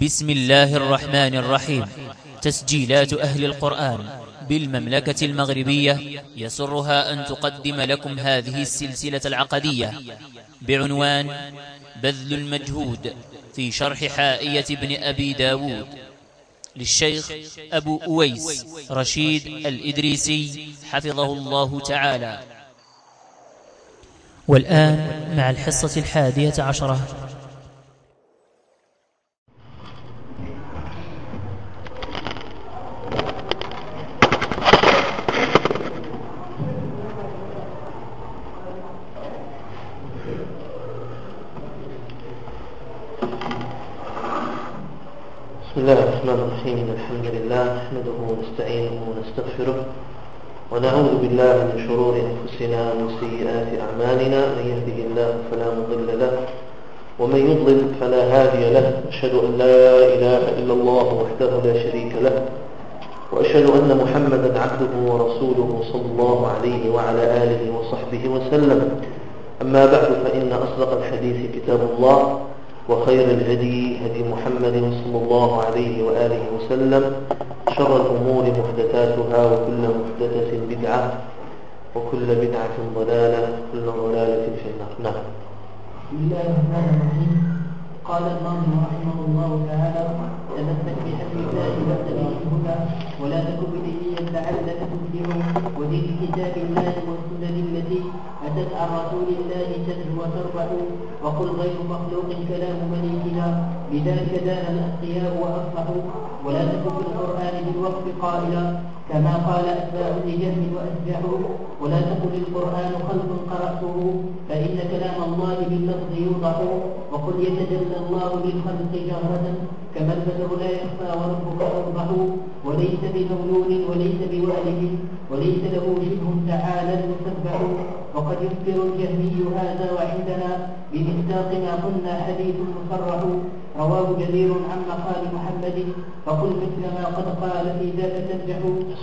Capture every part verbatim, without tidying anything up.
بسم الله الرحمن الرحيم. تسجيلات أهل القرآن بالمملكة المغربية يسرها أن تقدم لكم هذه السلسلة العقدية بعنوان بذل المجهود في شرح حائية ابن أبي داود للشيخ أبو أويس رشيد الإدريسي حفظه الله تعالى. والآن مع الحصة الحادية عشرة. بسم الله الرحمن الرحيم. الحمد لله نحمده ونستعينه ونستغفره ونعوذ بالله من شرور أنفسنا وسيئات أعمالنا. من يهده الله فلا مضل له ومن يضلل فلا هادي له. أشهد أن لا إله إلا الله وحده لا شريك له وأشهد أن محمدا عبده ورسوله صلى الله عليه وعلى آله وصحبه وسلم. أما بعد فإن أصدق الحديث كتاب الله وخير الهدي هدي محمد صلى الله عليه وآله وسلم. شر الأمور محدثاتها وكل محدثة بدعة وكل بدعة ضلالة وكل ضلالة في النار. نعم. بسم الله الرحمن الرحيم. قال الناظم رحمه الله تعالى: تمسك بحبل الله وابتغي الهدى ولا تكن بدينيا لعلك تفلح وزد بكتاب الله والسنن التي أتت عن رسول الله تتلو وتربح وقل غير مخلوق كلام مليكنا بذلك دان الأتقياء وأصلحوا ولا تكن في القرآن بالوقف قائلا كما قال أتباع لجهم وأسجحوا ولا تكن القرآن خلق قرأته فإن كلام الله باللفظ يوضح وقل يتجلى الله للخلق جهرة كما البدر لا يخفى وربك أوضح وليس بمولود وليس بوالد وليس له شبه تعالى المسبح وقد يخبر الجهمي هذا وعندنا بمصداق ما قلنا حديث مصرح رواه جرير عن مقال محمد فقل مثل ما قد قال في ذاك تنجح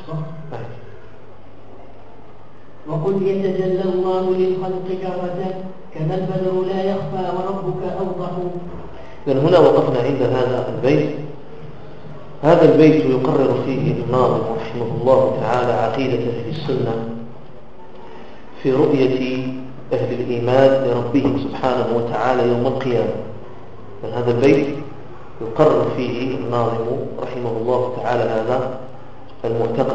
وقل يتجلى الله للخلق جهرة كما البدر لا يخفى وربك أوضح. إذن هنا وقفنا عند هذا البيت. هذا البيت يقرر فيه الناظم رحمه الله تعالى عقيدة أهل السنة في رؤية أهل الإيمان لربهم سبحانه وتعالى يوم القيامة. هذا البيت يقرر فيه الناظم رحمه الله تعالى هذا المعتقد.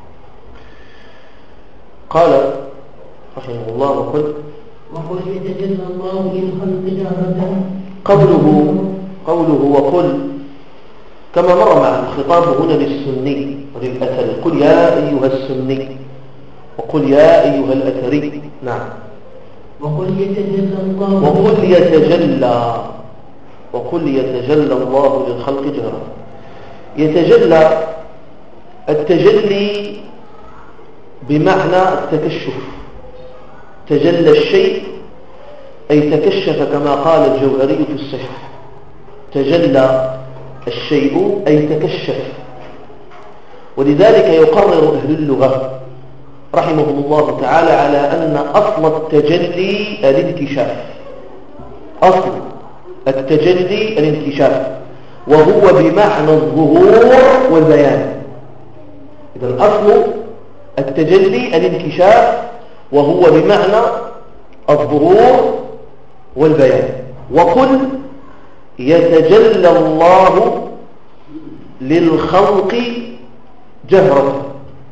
قال رحمه الله: وقل وقل يتجلى الله للخلق جهرة. قوله قوله وقل كما مر مع الخطاب هنا للسني وللأثري. قل يا أيها السني وقل يا أيها الأثري. نعم. وقل يتجلى الله وقل يتجلى وقل يتجلى الله للخلق جهرة. يتجلى التجلي بمعنى التكشف. تجلى الشيء أي تكشف كما قال الجوهري في الصحة. تجلى الشيء أي تكشف. ولذلك يقرر أهل اللغة رحمهم الله تعالى على أن أصل التجلي الانكشاف. أصل التجلي الانكشاف وهو بمعنى الظهور والبيان. إذا الأصل التجلي الانكشاف وهو بمعنى الظهور والبيان. وقل يتجلى الله للخلق جهرة.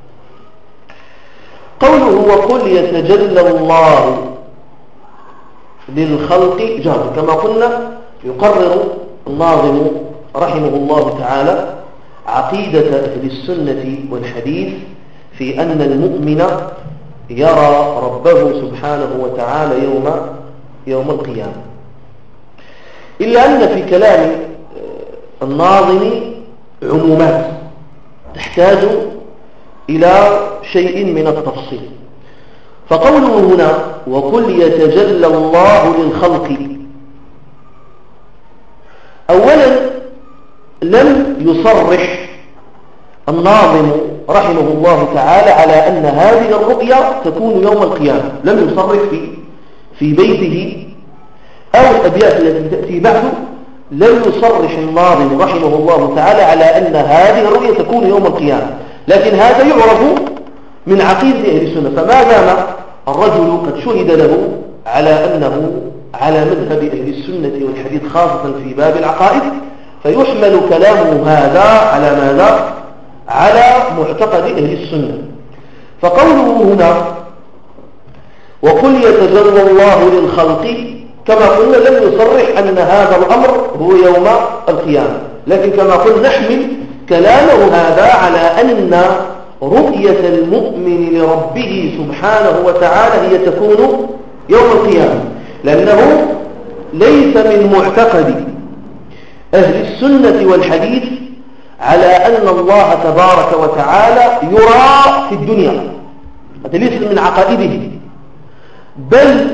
قوله وقل يتجلى الله للخلق جهرة كما قلنا يقرر الناظم رحمه الله تعالى عقيدة أهل السنة والحديث في أن المؤمن يرى ربه سبحانه وتعالى يوم يوم القيامة. إلا أن في كلام الناظم عمومات تحتاج إلى شيء من التفصيل. فقوله هنا وقل يتجلى الله للخلق، أولا لم يصرح الناظم رحمه الله تعالى على أن هذه الرؤيا تكون يوم القيامة. لم يصرح في في بيته أو الأبيات التي تأتي بعده لم يصرح الناظم رحمه الله تعالى على أن هذه الرؤية تكون يوم القيامة، لكن هذا يعرف من عقيدة أهل السنة. فما دام الرجل قد شهد له على أنه على مذهب أهل السنة والحديث خاصة في باب العقائد، فيحمل كلامه هذا على ماذا؟ على معتقد أهل السنة. فقوله هنا وقل يتجلى الله للخلق، كما قلنا لم يصرح أن هذا الأمر هو يوم القيامة، لكن كما قلنا نحمل كلامه هذا على أن رؤية المؤمن لربه سبحانه وتعالى هي تكون يوم القيامة، لأنه ليس من معتقد أهل السنة والحديث على أن الله تبارك وتعالى يرى في الدنيا، هذا ليس من عقائده، بل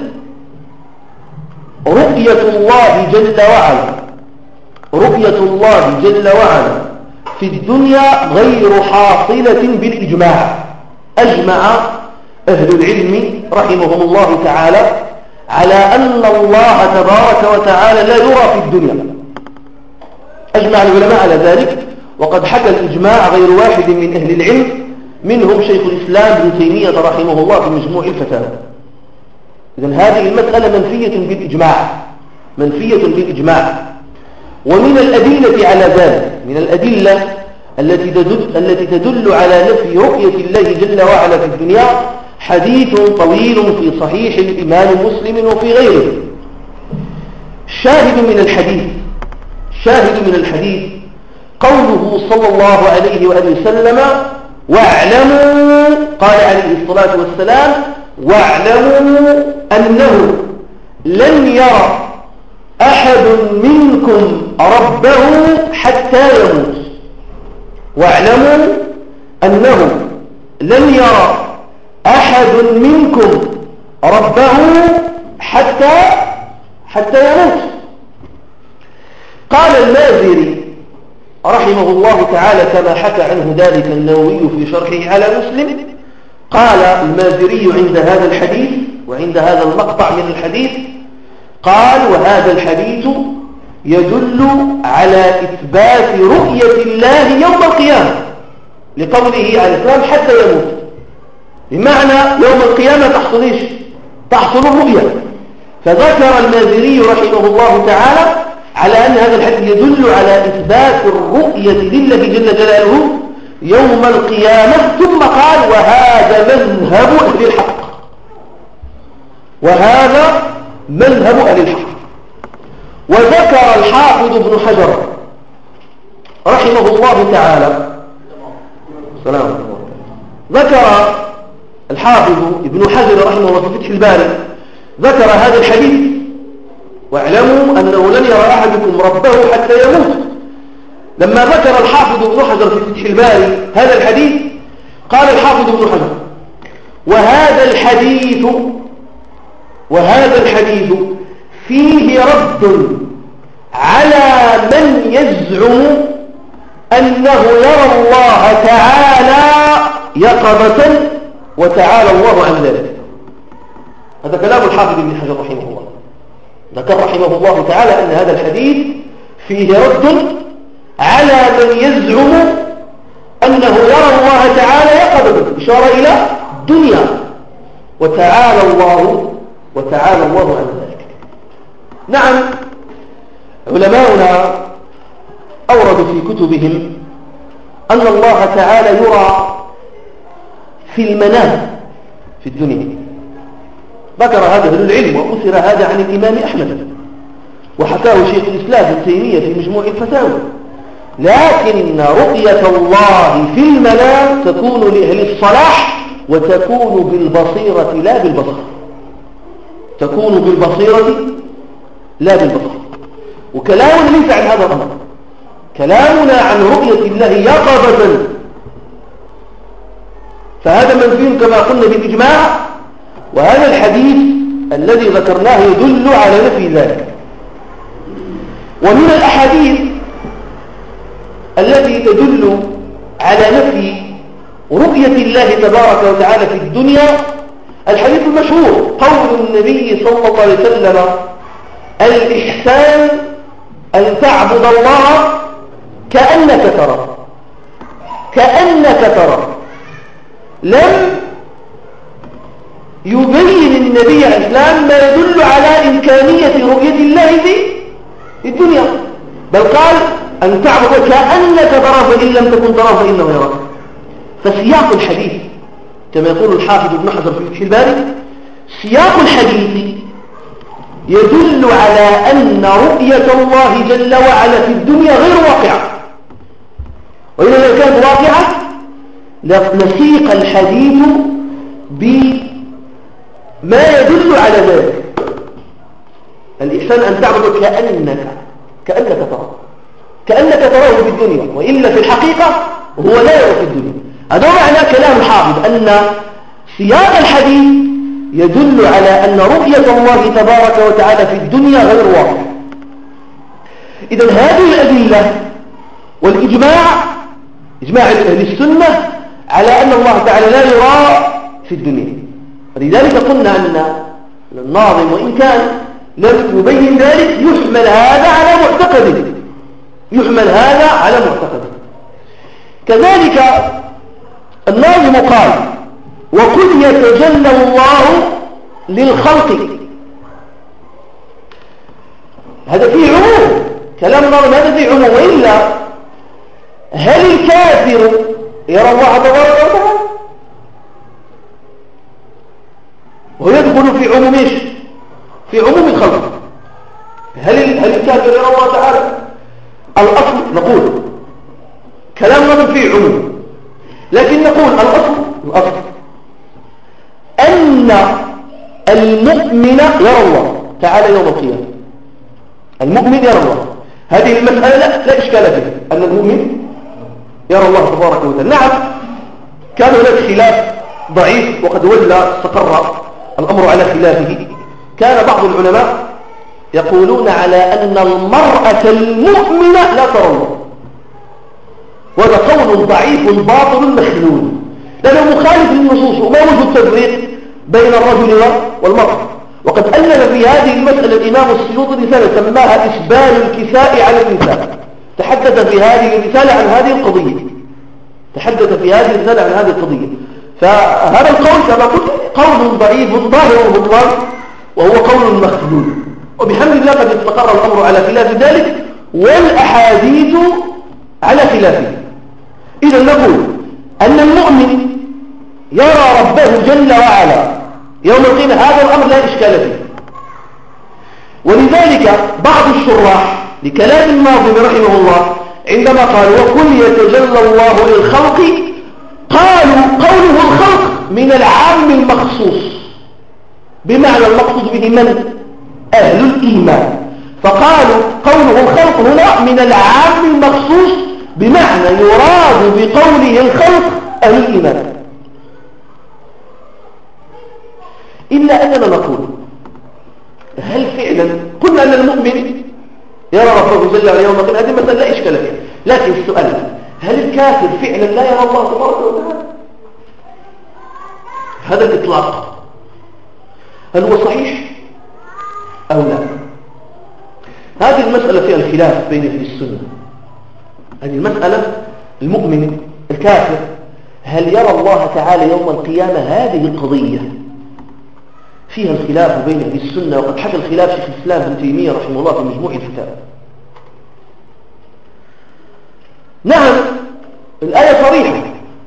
رؤية الله جل وعلا رؤية الله جل وعلا في الدنيا غير حاصلة بالإجماع. أجمع أهل العلم رحمهم الله تعالى على أن الله تبارك وتعالى لا يرى في الدنيا، أجمع العلماء على ذلك، وقد حكى الإجماع غير واحد من أهل العلم، منهم شيخ الإسلام ابن تيمية رحمه الله في مجموع الفتاوى. إذن هذه المسألة منفية بالإجماع، منفية بالإجماع. ومن الأدلة على ذلك، من الأدلة التي تدل, التي تدل على نفي رؤية الله جل وعلا في الدنيا حديث طويل في صحيح الإمام مسلم وفي غيره. شاهد من الحديث شاهد من الحديث قوله صلى الله عليه وآله وسلم واعلموا، قال عليه الصلاة والسلام واعلموا أنه لن يرى أحد منكم ربه حتى يموت. واعلموا أنه لن يرى أحد منكم ربه حتى حتى يموت. قال المازري رحمه الله تعالى كما حكى عنه ذلك النووي في شرحه على مسلم، قال المازري عند هذا الحديث وعند هذا المقطع من الحديث، قال وهذا الحديث يدل على إثبات رؤية الله يوم القيامة، لقوله عليه السلام حتى يموت، بمعنى يوم القيامة تحصل إيش؟ تحصل الرؤية. فذكر المازري رحمه الله تعالى على أن هذا الحديث يدل على إثبات الرؤية لله جل جلاله يوم القيامة، ثم قال وهذا مذهب أهل الحق، وهذا مذهب أهل الحق. وذكر الحافظ ابن حجر رحمه الله تعالى سلام ذكر الحافظ ابن حجر رحمه الله في فتح الباري ذكر هذا الحديث واعلموا أنه لن يرى أحدكم ربه حتى يموت. لما ذكر الحافظ ابن حجر في فتح الباري هذا الحديث قال الحافظ ابن حجر وهذا الحديث وهذا الحديث فيه رد على من يزعم أنه يرى الله تعالى يقظة وتعالى الله عن ذلك. هذا كلام الحافظ ابن حجر رحمه الله، ذكر رحمه الله تعالى أن هذا الحديث فيه رد على من يزعم أنه يرى الله تعالى يقظة، إشارة إلى الدنيا، وتعالى الله وتعالى الله عن ذلك. نعم، علماؤنا أوردوا في كتبهم أن الله تعالى يرى في المنام في الدنيا، ذكر هذا أهل العلم وأثر هذا عن الإمام أحمد وحكاه شيخ الإسلام ابن تيمية في مجموع الفتاوى. لكن رؤية الله في المنام تكون لأهل الصلاح وتكون بالبصيرة لا بالبصر، تكون بالبصيرة لا بالبصر. وكلامنا ليس عن هذا الأمر، كلامنا عن رؤية الله يقظة، فهذا منفي كما قلنا بالإجماع، وهذا الحديث الذي ذكرناه يدل على نفي ذلك. ومن الأحاديث التي تدل على نفي رؤية الله تبارك وتعالى في الدنيا الحديث المشهور قول النبي صلى الله عليه وسلم الإحسان أن تعبد الله كأنك تراه كأنك تراه. لم يبين النبي عليه السلام ما يدل على إمكانية رؤية الله في الدنيا، بل قال أن تعبد كأنك تراه فإن لم تكن تراه فإنه يراك. فسياق الحديث كما يقول الحافظ ابن حجر في فتح الباري، سياق الحديث يدل على أن رؤية الله جل وعلا في الدنيا غير واقعة، وإذا لو كانت واقعة لسيق الحديث بما يدل على ذلك. الإحسان أن تعبد كأنك كأنك تراه كأنك تراه في الدنيا، وإلا في الحقيقة هو لا يرى في الدنيا. هذا معنى كلام الحافظ أن سياق الحديث يدل على أن رؤية الله تبارك وتعالى في الدنيا غير واقعة. إذن هذه الأدلة والإجماع، إجماع أهل السنة على أن الله تعالى لا يرى في الدنيا. ولذلك قلنا أن الناظم وإن كان لم يبين ذلك يحمل هذا على معتقده يحمل هذا على معتقده. كذلك الناظم قال: وقل يتجلى الله للخلق. هذا فيه عموم، كلام الناظم هذا فيه عموم، وإلا هل الكافر يرى الله تبارك وتعالى؟ ويدخل في عموم ايش؟ في عموم الخلق. هل هل الكافر يرى الله تعالى؟ الأصل نقول كلام الناظم فيه عموم، لكن نقول الأصل الأصل أن المؤمن يرى الله تعالى يوم القيامة. المؤمن يرى الله، هذه المسألة لا, لا إشكال فيها، أن المؤمن يرى الله تبارك وتعالى. نعم كان هناك خلاف ضعيف وقد ولى استقر الأمر على خلافه. كان بعض العلماء يقولون على أن المرأة المؤمنة لا ترى الله، وهذا قول ضعيف باطل مخلول، لأنه مخالف للنصوص، وما وجه التفريق بين الرجل والمرأة. وقد ألف في هذه المسألة الإمام السيوطي رسالة سماها إسبال الكساء على النساء، تحدث في هذه الرسالة عن هذه القضية تحدث في هذه الرسالة عن هذه القضية فهذا القول كما قلت قول ضعيف ظاهر بطلان، وهو قول مخلول، وبحمد الله قد استقر الأمر على خلاف ذلك والأحاديث على خلافه. إذا نقول أن المؤمن يرى ربه جل وعلا يوم القيامة، هذا الأمر لا إشكال فيه. ولذلك بعض الشراح لكلام الناظم رحمه الله عندما قال وقل يتجلى الله للخلق، قالوا قوله الخلق من العام المخصوص، بمعنى المقصود به من؟ أهل الإيمان. فقالوا قوله الخلق هنا من العام المخصوص، بمعنى يراد بقوله الخلق أهل الإيمان. إلا أننا نقول هل فعلا قلنا أن المؤمن يرى ربه جل وعلا يوم القيامة، هذه مسألة لا إشكال فيها، لكن السؤال هل الكافر فعلا لا يرى الله تبارك وتعالى؟ هذا الإطلاق هل هو صحيح أو لا؟ هذه المسألة فيها الخلاف بين أهل السنة. هذه المسألة المؤمن الكافر هل يرى الله تعالى يوم القيامة، هذه القضية فيها الخلاف بين أهل السنة، وقد حكى الخلاف شيخ الإسلام ابن تيمية رحمه الله في مجموع الكتاب. نعم الآية صريحة: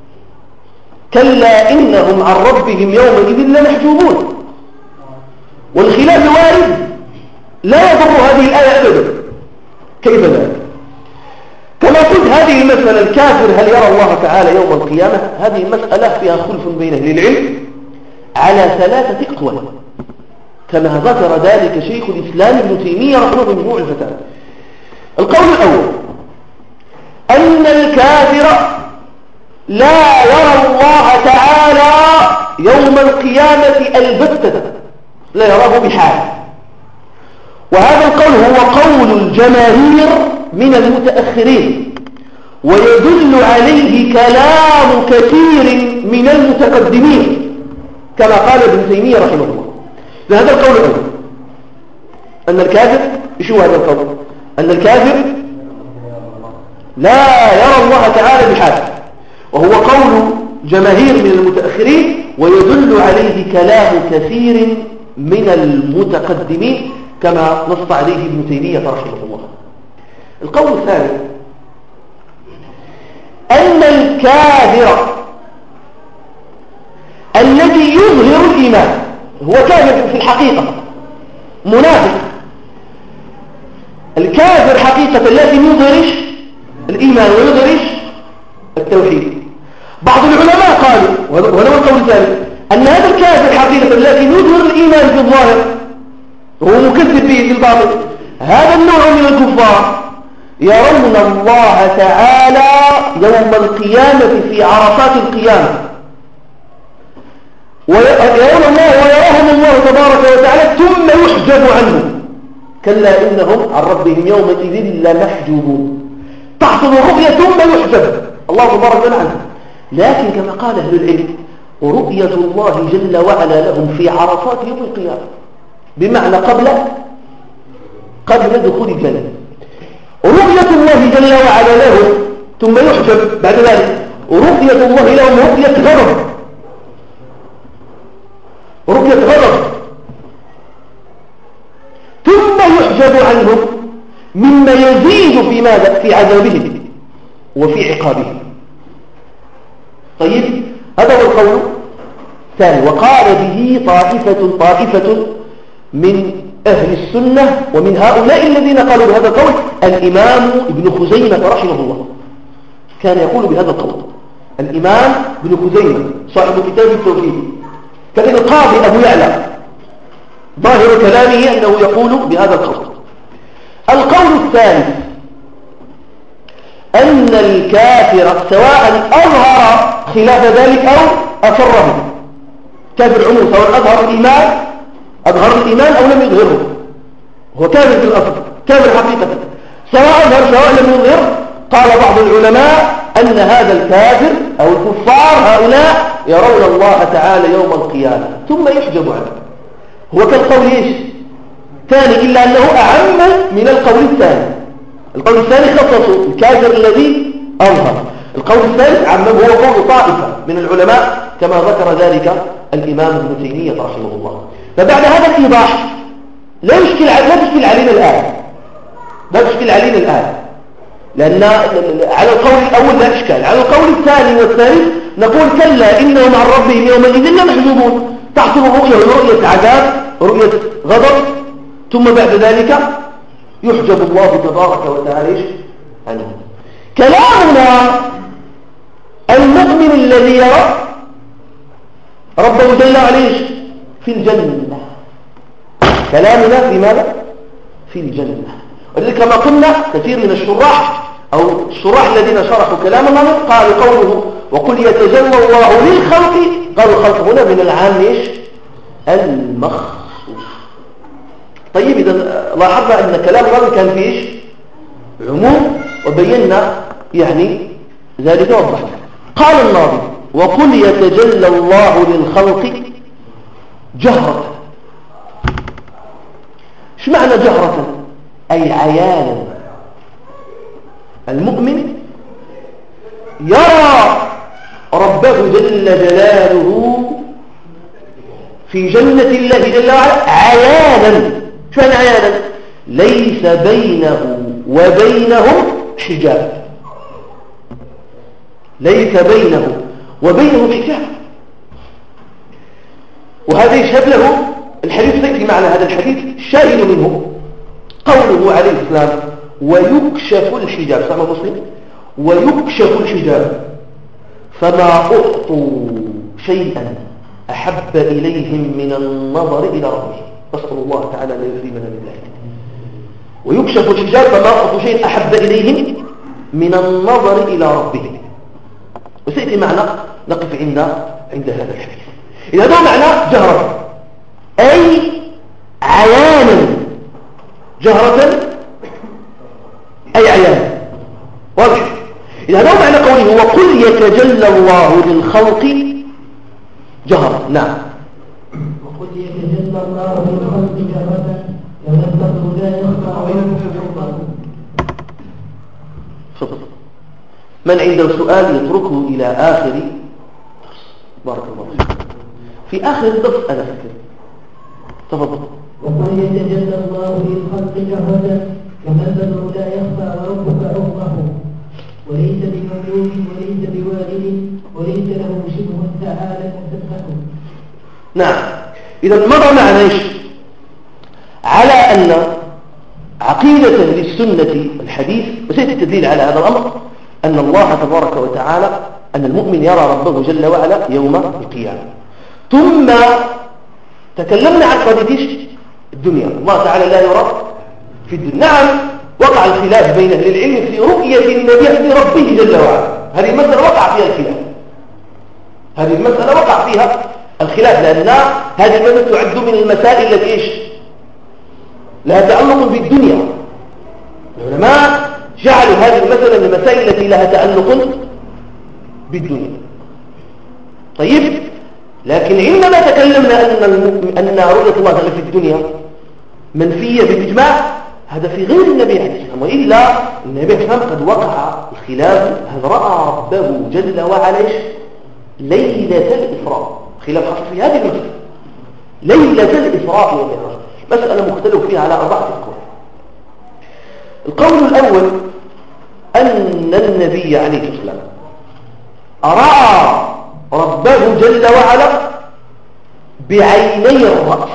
كلا إنهم عن ربهم يومئذ لمحجوبون. والخلاف وارد لا يضر هذه الآية أبدا. كيف ذلك؟ كما قلت هذه المسألة الكافر هل يرى الله تعالى يوم القيامة، هذه المسألة فيها خلف بين أهل العلم على ثلاثة أقوال، كما ذكر ذلك شيخ الإسلام ابن تيمية رحمه الله في مجموع الفتاوى. القول الأول أن الكافر لا يرى الله تعالى يوم القيامة البتة، لا يراه بحال. وهذا القول هو قول الجماهير من المتأخرين، ويدل عليه كلام كثير من المتقدمين كما قال ابن تيمية رحمه الله. فهذا القول الأول أن الكافر، شو هذا القول؟ أن الكافر لا يرى الله تعالى بحال، وهو قول جماهير من المتأخرين، ويدل عليه كلام كثير من المتقدمين كما نص عليه ابن تيمية رحمه الله. القول الثاني أن الكافر الذي يظهر الإيمان هو كافر في الحقيقة منافق، الكافر حقيقة لكن يظهرش الإيمان ويظهرش التوحيد. بعض العلماء قالوا، وهذا القول الثاني، أن هذا الكافر حقيقة لكن يظهر الإيمان في الظاهر وهو مكذب به في الباطن، هذا النوع من الكفار يرون الله تعالى يوم القيامة في عرفات القيامة، ويرون الله ويراهم الله تبارك وتعالى ثم يحجب عنهم، كلا إنهم عن ربهم يومئذ لمحجوبون. تحصل الرؤية ثم يحجب الله تبارك وتعالى عنهم. لكن كما قال أهل العلم رؤية الله جل وعلا لهم في عرفات يوم القيامة بمعنى قبل قبل دخول الجنة. رؤية الله جل وعلا لهم ثم يحجب بعد ذلك رؤية الله لهم رؤية غضب، رؤية غضب ثم يحجب عنهم مما يزيد في ماذا؟ في عذابهم وفي عقابهم. طيب هذا هو القول الثاني، وقال به طائفة طائفة من أهل السنة، ومن هؤلاء الذين قالوا بهذا القول الإمام ابن خزيمة رحمه الله كان يقول بهذا القول. الإمام ابن خزيمة صاحب كتاب التوحيد، كان القاضي أبو يعلى ظاهر كلامه أنه يقول بهذا القول. القول الثالث أن الكافر سواء أظهر خلاف ذلك أو أسره، كافر عموم سواء أظهر الإيمان أظهر الإيمان أو لم يظهره، هو كافر في الأصل كافر حقيقة، سواء أظهر سواء لم يظهر. قال بعض العلماء أن هذا الكافر أو الكفار هؤلاء يرون الله تعالى يوم القيامة ثم يحجب عنه. هو كالقول إيش ثاني، إلا أنه أعم من القول الثاني. القول الثاني خصصه الكافر الذي أظهر، القول الثالث عمه هو قول طائفة من العلماء كما ذكر ذلك الإمام ابن تيمية رحمه الله. فبعد هذا الإيضاح لا يشكل لا تشكل علينا الآن لا تشكل علينا الآن لأن على القول الأول لا إشكال، على القول الثاني والثالث نقول كلا إنهم عن ربهم يومئذ لمحجوبون. تحصل الرؤية رؤية عذاب رؤية غضب ثم بعد ذلك يحجب الله تبارك وتعالى عنه. كلامنا المؤمن الذي يرى ربه جل وعلا في الجنة، كلامنا في ماذا؟ في الجنة. ولذلك كما قلنا كثير من الشراح أو الشراح الذين شرحوا كلام الله قالوا قوله وقل يتجلى الله للخلق، قالوا الخلق هنا من العام إيش؟ المخصوص. طيب إذا لاحظنا أن كلام الله كان فيه إيش؟ عموم، وبينا يعني ذلك وضحنا. قال الناظم وقل يتجلى الله للخلق جهرة. ايش معنى جهرة؟ أي عيانا. المؤمن يرى ربه جل جلاله في جنة الله جل وعلا عيانا. شو معنى عيانا؟ ليس بينه وبينهم حجاب، ليس بينه وبينهم حجاب. وهذا يشهد له الحديث سيأتي معنا هذا الحديث الشاهد منه قوله عليه السلام ويكشف الحجاب، سمع مسلم ويكشف الحجاب فما أعطوا شيئا أحب إليهم من النظر إلى ربهم. نسأل الله تعالى لا يكرمنا من ذلك. ويكشف الحجاب فما أعطوا شيئا أحب إليهم من النظر إلى ربهم. وسيأتي معنا نقف عند عند هذا الحديث. إذا هذا معنى جهرة أي عيانا، جهرة أي عيانا، واضح. إذا هذا معنى قوله وقل يتجلى الله للخلق جهرة. نعم. وقل يتجلى الله للخلق جهرة يتذكر لا يخفى عنه من عنده سؤال يتركه إلى آخر درس. بارك الله فيك. في آخر الدرس أنا فكر. تفضل. وقد يتجلى الله للخلق جهرة كما البدر لا يخفى وربك أوضح، وليس بمملوك وليس بوالد وليس له شبه تعالى مسبح. نعم. إذا مضى معنا إيش؟ على أن عقيدة للسنة الحديث وسيأتي التدليل على هذا الأمر أن الله تبارك وتعالى أن المؤمن يرى ربه جل وعلا يوم القيامة. ثم تكلمنا عن قضية الدنيا، الله تعالى لا يرى في الدنيا. نعم وقع الخلاف بين أهل العلم في رؤية النبي لربه جل وعلا، هذه المسألة وقع فيها الخلاف، هذه المسألة وقع فيها الخلاف لأن هذه المسألة تعد من المسائل التي إيش لها تعلق بالدنيا. العلماء جعلوا هذه المسألة من المسائل التي لها تعلق بالدنيا. طيب، لكن عندما تكلمنا أن أن رؤية الله تعالى في الدنيا منفية بالإجماع، هذا في غير النبي عليه السلام، وإلا النبي عليه السلام قد وقع الخلاف هل رأى ربه جل وعلا ليلة الإسراء، خلاف حصل في هذه المسألة ليلة الإسراء والمعراج، مسألة مختلف فيها على أربعة أقوال. القول الأول أن النبي عليه السلام رأى ربه جل وعلا بعيني الرأس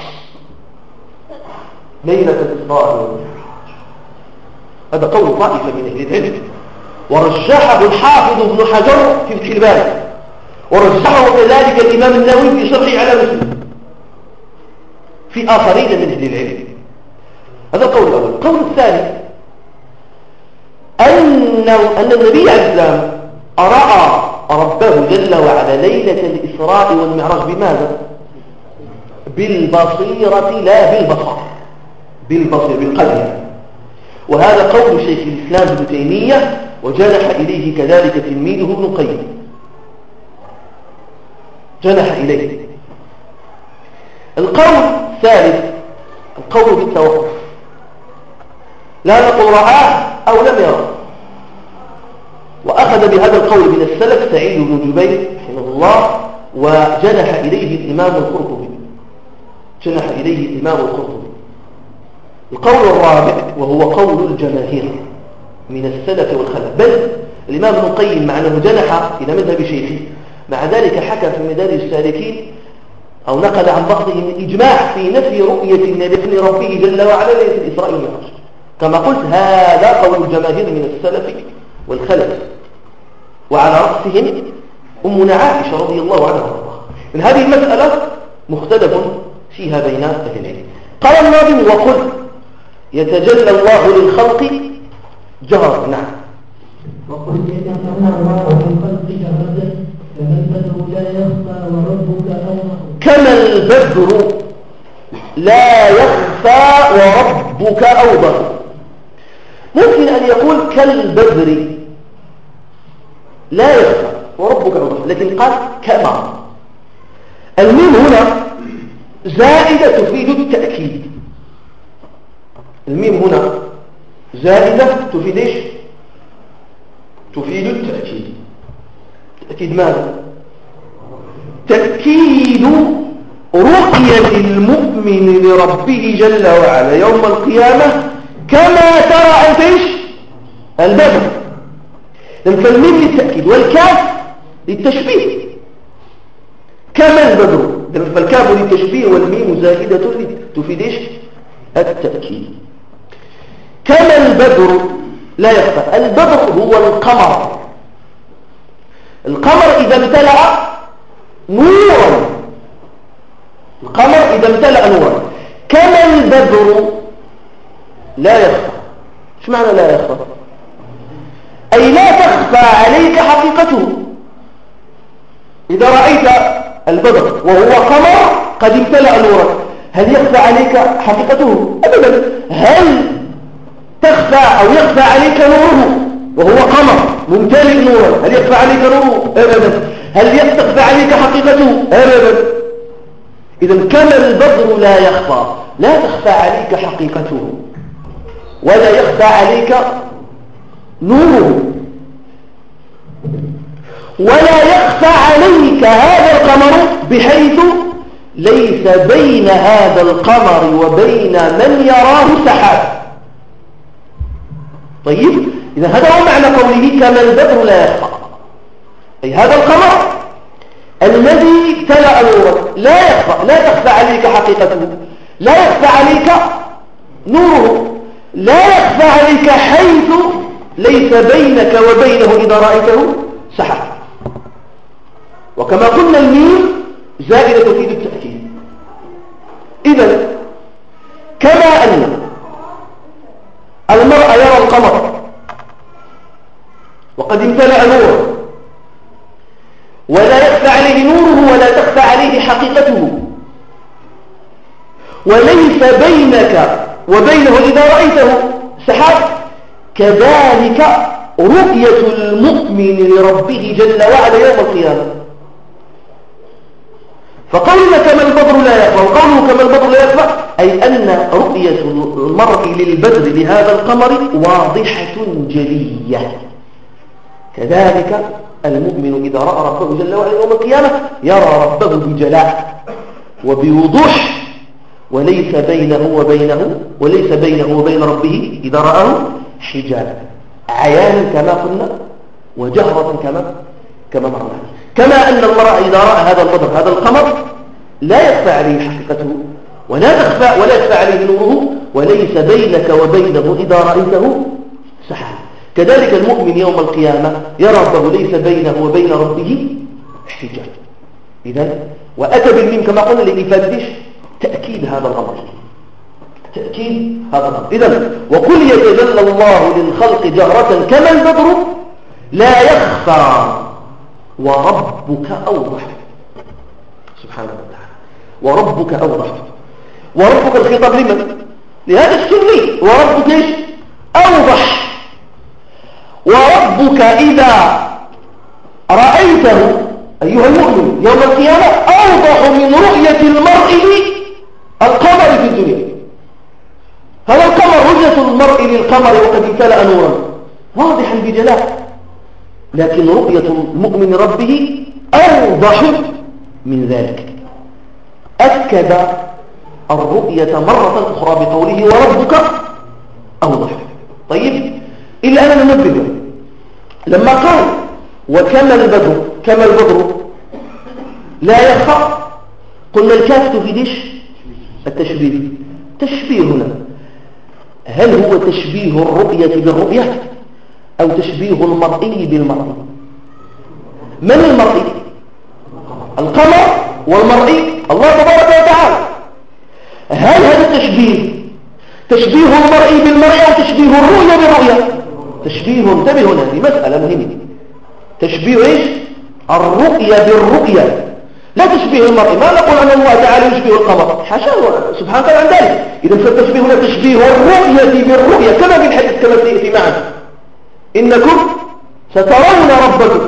ليلة الإسراء والمعراج. هذا قول طائفة من أهل العلم، ورجحه الحافظ ابن حجر في فتح الباري، ورجحه كذلك الإمام النووي في شرحه على مسلم، في آخرين من أهل العلم. هذا القول الأول. القول الثاني أن أن النبي عليه السلام رأى ربه جل وعلا ليلة الإسراء والمعراج بماذا؟ بالبصيرة لا بالبصر، بالبصير بالقلب. وهذا قول شيخ الإسلام ابن تيمية، وجنح إليه كذلك تلميذه ابن القيم، جنح إليه. القول الثالث القول بالتوقف، لا نقول رآه أو لم يرى، وأخذ بهذا القول من السلف سعيد بن جبير رحمه الله، وجنح إليه الإمام القرطبي، جنح إليه الإمام القرطبي. القول الرابع وهو قول الجماهير من السلف والخلف، بل الإمام ابن القيم مع أنه جنح إلى مذهب شيخه، مع ذلك حكى في مدارج السالكين أو نقل عن بعضهم الإجماع في نفي رؤية النبي لربه جل وعلا ليلة الإسراء والمعراج. كما قلت هذا قول الجماهير من السلف والخلف، وعلى رأسهم أمنا عائشة رضي الله عنها وارضاها. من هذه المسألة مختلف فيها بين أهل العلم. قال الناظم وقل يتجلى الله للخلق جهرا. نعم. وقل يتجلى الله للخلق جهرا كما البدر لا يخفى وربك أوضح. كما البدر لا يخفى وربك أوضح. ممكن أن يقول كالبدر لا يخفى وربك أوضح، لكن قال كما. الميم هنا زائدة تفيد التأكيد، الميم هنا زائدة تفيد ايش؟ تفيد التأكيد. تأكيد ماذا؟ تأكيد رؤية المؤمن لربه جل وعلا يوم القيامة كما ترى أنت ايش؟ البدر. فالميم للتأكيد والكاف للتشبيه كما البدر، فالكاف للتشبيه والميم زائدة تفيد ايش؟ التأكيد. كما البدر لا يخفى. البدر هو القمر، القمر إذا امتلأ نورا، القمر إذا امتلأ نورا. كما البدر لا يخفى. ايش معنى لا يخفى؟ أي لا تخفى عليك حقيقته. إذا رأيت البدر وهو قمر قد امتلأ نورا، هل يخفى عليك حقيقته؟ أبدا. هل تخفى أو يخفى عليك نوره وهو قمر ممتلئ نورا؟ هل يخفى عليك نوره؟ أبدا. هل تخفى عليك حقيقته؟ أبدا. إذا كما البدر لا يخفى، لا تخفى عليك حقيقته ولا يخفى عليك نوره. ولا يخفى عليك هذا القمر بحيث ليس بين هذا القمر وبين من يراه سحاب. طيب، إذا هذا هو معنى قوله كما البدر لا يخفى، أي هذا القمر الذي تلأ نورك لا يخفى، لا تخفى عليك حقيقته، لا يخفى عليك نوره، لا يخفى عليك حيث ليس بينك وبينه إذا رأيته سحاب. وكما قلنا الميم زائدة تفيد التأكيد. إذن كما أن المرء يرى القمر وقد امتلأ نوره ولا يخفى عليه نوره ولا تخفى عليه حقيقته، وليس بينك وبينه إذا رأيته سحاب، كذلك رؤية المؤمن لربه جل وعلا يوم القيامة. فقولنا كما البدر لا يخفى، وقوله كما البدر لا يخفى أي أن رؤية المرء للبدر لهذا القمر واضحة جلية. كذلك المؤمن إذا رأى ربه جل وعلا يوم القيامة يرى ربه بجلاء وبوضوح، وليس بينه وبينه وليس بينه وبين ربه إذا رآه حجاب، عيانا كما قلنا وجهرة كما كما مرنا. كما أن المرء إذا رأى هذا البدر هذا القمر لا يخفى عليه حقيقته ولا تخفى ولا يخفى عليه نوره، وليس بينك وبينه إذا رأيته سحاب. كذلك المؤمن يوم القيامة يرى ربه ليس بينه وبين ربه حجاب. إذن وأتى بالميم كما قلنا لإفادة تأكيد هذا الأمر، تأكيد هذا الأمر. إذن وقل يتجلى الله للخلق جهرة كما البدر لا يخفى وربك أوضح. سبحانه وتعالى، وربك أوضح. وربك الخطاب لمن؟ لهذا السني. وربك إيش؟ أوضح. وربك إذا رأيته أيها المؤمن يوم القيامة أوضح من رؤية المرء للقمر في الدنيا. هذا القمر رؤية المرء للقمر وقد امتلأ نورا واضحا بجلاء، لكن رؤية المؤمن ربه أوضح من ذلك. أكد الرؤية مرة أخرى بقوله وربك أوضح. طيب، إلا أنا ننبه لما قال وكما البدر كما البدر لا يخفى، قلنا الكاف تفيدش التشبيه. تشبيه هنا هل هو تشبيه الرؤية بالرؤية أو تشبيه المرئي بالمرئي؟ من المرئي؟ القمر، والمرئي الله تبارك وتعالى. هل هذا التشبيه تشبيه المرئي بالمرئي أو تشبيه الرؤية بالرؤية؟ تشبيه، انتبه هنا هذه مسألة مهمة. تشبيه إيش؟ الرؤية بالرؤية، لا تشبيه المرئي. ما نقول أن الله تعالى يشبه القمر، حاشا سبحانه وتعالى عن ذلك. إذن فالتشبيه هنا تشبيه الرؤية بالرؤية كما في الحديث كما سيأتي معنا إنكم سترون ربكم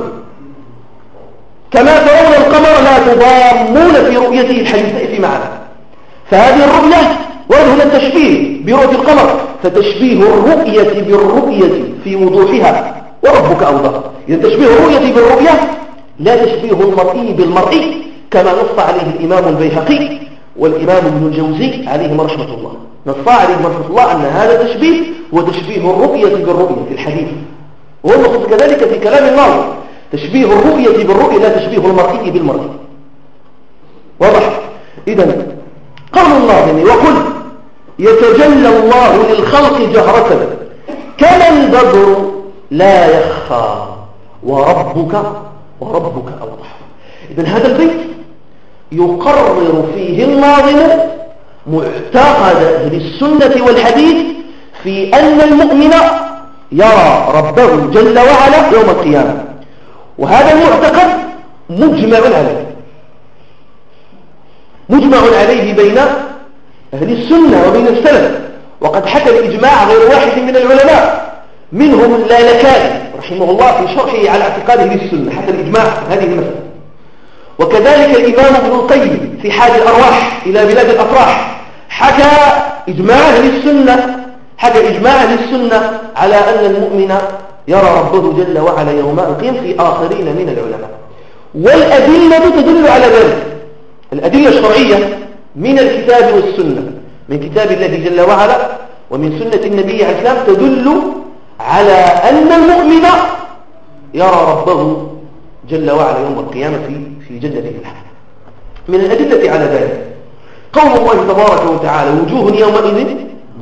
كما ترون القمر لا تضامون في رؤيته، الحديث سيأتي معنا. فهذه الرؤية ورد هنا التشبيه برؤية القمر، فتشبيه الرؤية بالرؤية في وضوحها وربك أوضح. إذا تشبيه الرؤية بالرؤية لا تشبيه المرئي بالمرئي، كما نص عليه الإمام البيهقي والإمام ابن الجوزي عليهم رحمة الله. نص عليهم رحمة الله أن هذا تشبيه هو تشبيه الرؤية بالرؤية في الحديث، وهو نص كذلك في كلام الناظم تشبيه الرؤية بالرؤية لا تشبيه المرئي بالمرئي. واضح؟ إذن قول الناظم وقل يتجلى الله للخلق جهرة كما البدر لا يخفى وربك وربك أوضح. إذن هذا البيت يقرر فيه الناظم معتقد أهل السنة والحديث في أن المؤمن يرى ربه جل وعلا يوم القيامة، وهذا المعتقد مجمع عليه مجمع عليه بين أهل السنة وبين السلف. وقد حكى الإجماع غير واحد من العلماء، منهم اللالكائي رحمه الله في شرحه على اعتقاده للسنة حتى الإجماع هذه المسألة. وكذلك الإمام ابن القيم في حال الأرواح إلى بلاد الأفراح حكى إجماع أهل السنة حكى إجماع أهل السنة على أن المؤمن يرى ربه جل وعلا يوم القيامة في آخرين من العلماء. والأدلة تدل على ذلك، الأدلة الشرعية من الكتاب والسنة، من كتاب الله جل وعلا ومن سنة النبي عليه السلام تدل على أن المؤمن يرى ربه جل وعلا يوم القيامة في في جنة الله. من الأدلة على ذلك قول الله تبارك وتعالى: وجوه يومئذ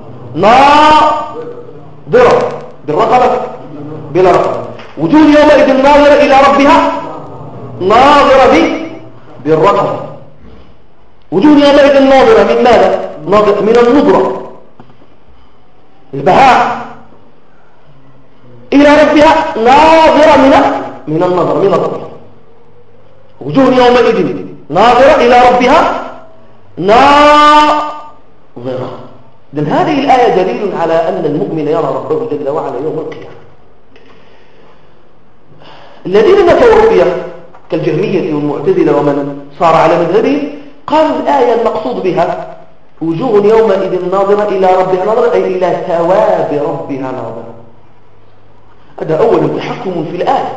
ناظرة بالرقبة بلا رقبة، وجوه يومئذ ناظرة إلى ربها ناظرة بالرقبة. وجوه يومئذ ناظرة من ماذا؟ ناظرة من النظرة، البهاء، إلى ربها ناظرة من من النظر، من الرؤية. وجوه يومئذ ناظرة إلى ربها ناظرة. إذن هذه الآية دليل على أن المؤمن يرى ربه جل وعلا يوم القيامة. الذين نفوا الرؤية كالجهمية والمعتزلة ومن صار على مذهبه قالوا الآية المقصود بها وجوه يومئذ ناظرة إلى ربها ناظرة، أي إلى ثواب ربها ناظرة. هذا أول تحكم في الآية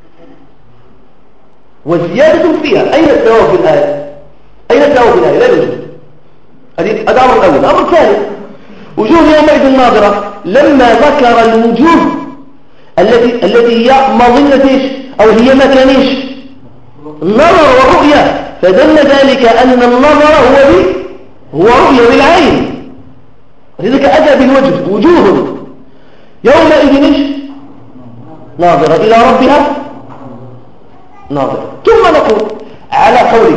وزيادة فيها. أين الثواب في الآية؟ أين الثواب في الآية؟ لا يوجد. هذا الأمر الأول. الأمر الثاني وجوه يومئذ ناظرة، لما ذكر الوجوه التي التي هي مظنة إيش أو هي مكان إيش النظر والرؤية، فدل ذلك أن النظر هو بي هو رؤية بالعين، ولذلك أتى بالوجه. وجوه يومئذ إيش ناظرة إلى ربها ناظرة. ثم نقول على قوله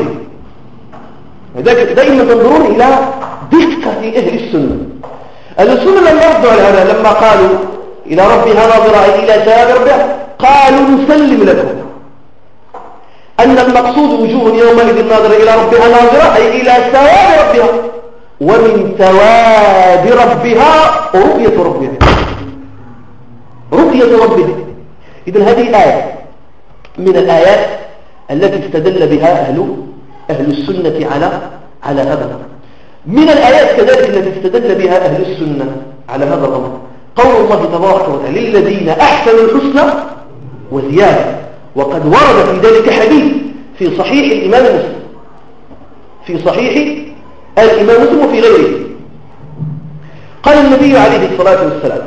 دائما تنظرون إلى دقة أهل السنة. أهل السنة لم يردوا على هذا لما قالوا إلى ربها ناظرة أي إلى ثواب ربها، قالوا نسلم لكم أن المقصود وجوه يومئذ ناظرة إلى ربها ناظرة أي إلى ثواب ربها، ومن ثواب ربها رؤية ربها رؤية ربها. إذن هذه آية من الآيات التي استدل بها أهل أهل السنة على على هذا الأمر. من الآيات كذلك التي استدل بها أهل السنة على هذا الأمر قول الله تبارك وتعالى: للذين أحسنوا الحسنى وزيادة. وقد ورد في ذلك حديث في صحيح الإمام مسلم في صحيح الإمام مسلم وفي غيره. قال النبي عليه الصلاة والسلام: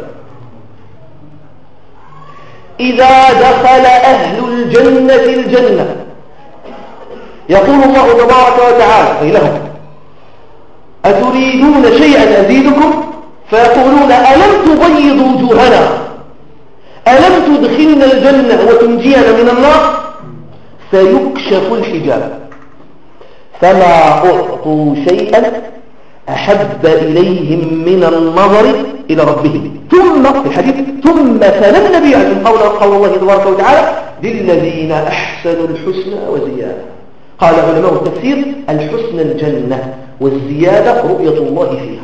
إذا دخل أهل الجنة الجنة يقول الله تبارك وتعالى أي لهم: أتريدون شيئا أزيدكم؟ فيقولون: ألم تبيض وجوهنا؟ ألم تدخلنا الجنة وتنجينا من النار؟ فيكشف الحجاب، فما أعطوا شيئا أحب إليهم من النظر إلى ربهم. ثم في الحديث ثم ثنى النبي عليه قول قول الله تبارك وتعالى: للذين أحسنوا الحسنى وزيادة. قال علماء التفسير: الحسنى الجنة والزيادة رؤية الله فيها.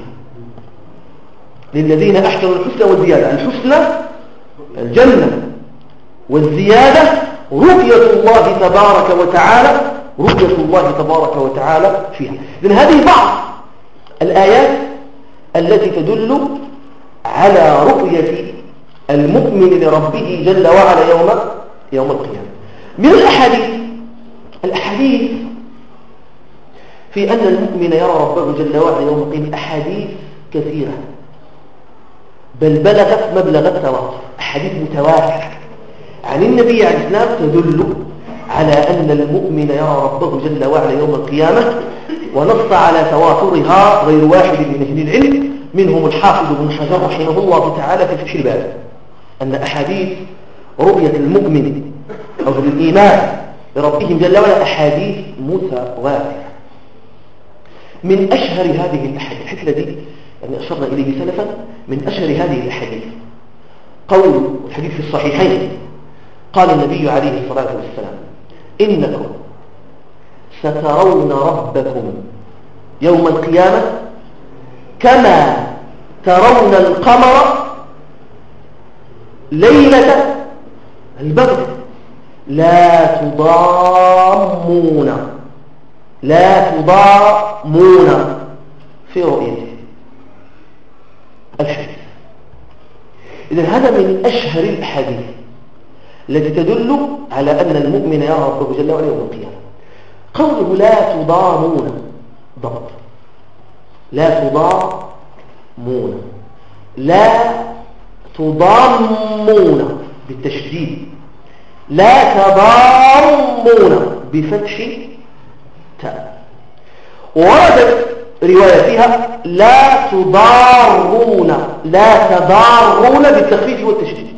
للذين أحسنوا الحسنى والزيادة، الحسنى الجنة والزيادة رؤية الله تبارك وتعالى رؤية الله تبارك وتعالى فيها. إذن هذه بعض الآيات التي تدل على رؤية المؤمن لربه جل وعلا يوم يوم القيامة. من الأحاديث الأحاديث في أن المؤمن يرى ربه جل وعلا يوم القيامة أحاديث كثيرة، بل بلغت مبلغ التواتر، أحاديث متواترة عن النبي عليه السلام تدل على أن المؤمن يرى ربه جل وعلا يوم القيامة، ونص على تواترها غير واحد من أهل العلم، منهم الحافظ ابن حجر رحمه الله تعالى في فتح الباري، أن أحاديث رؤية المؤمن أو الإيمان بربهم جل وعلا أحاديث متواترة. من أشهر هذه الأحاديث الحديث الذي يعني أشرنا إليه سلفا، من أشهر هذه الأحاديث قول الحديث في الصحيحين قال النبي عليه الصلاة والسلام: إنكم سترون ربكم يوم القيامة كما ترون القمر ليلة البدر لا تضامون لا تضامون في رؤيته. الحديث إذن هذا من أشهر الأحاديث التي تدل على أن المؤمن يرى ربه جل وعلا يوم القيامة. قوله لا تضامون ضبط، لا تضامون، لا تضامون بالتشديد، لا تضامون بفتح تاء. وردت رواية فيها لا تضارون، لا تضارون بالتخفيف والتشديد.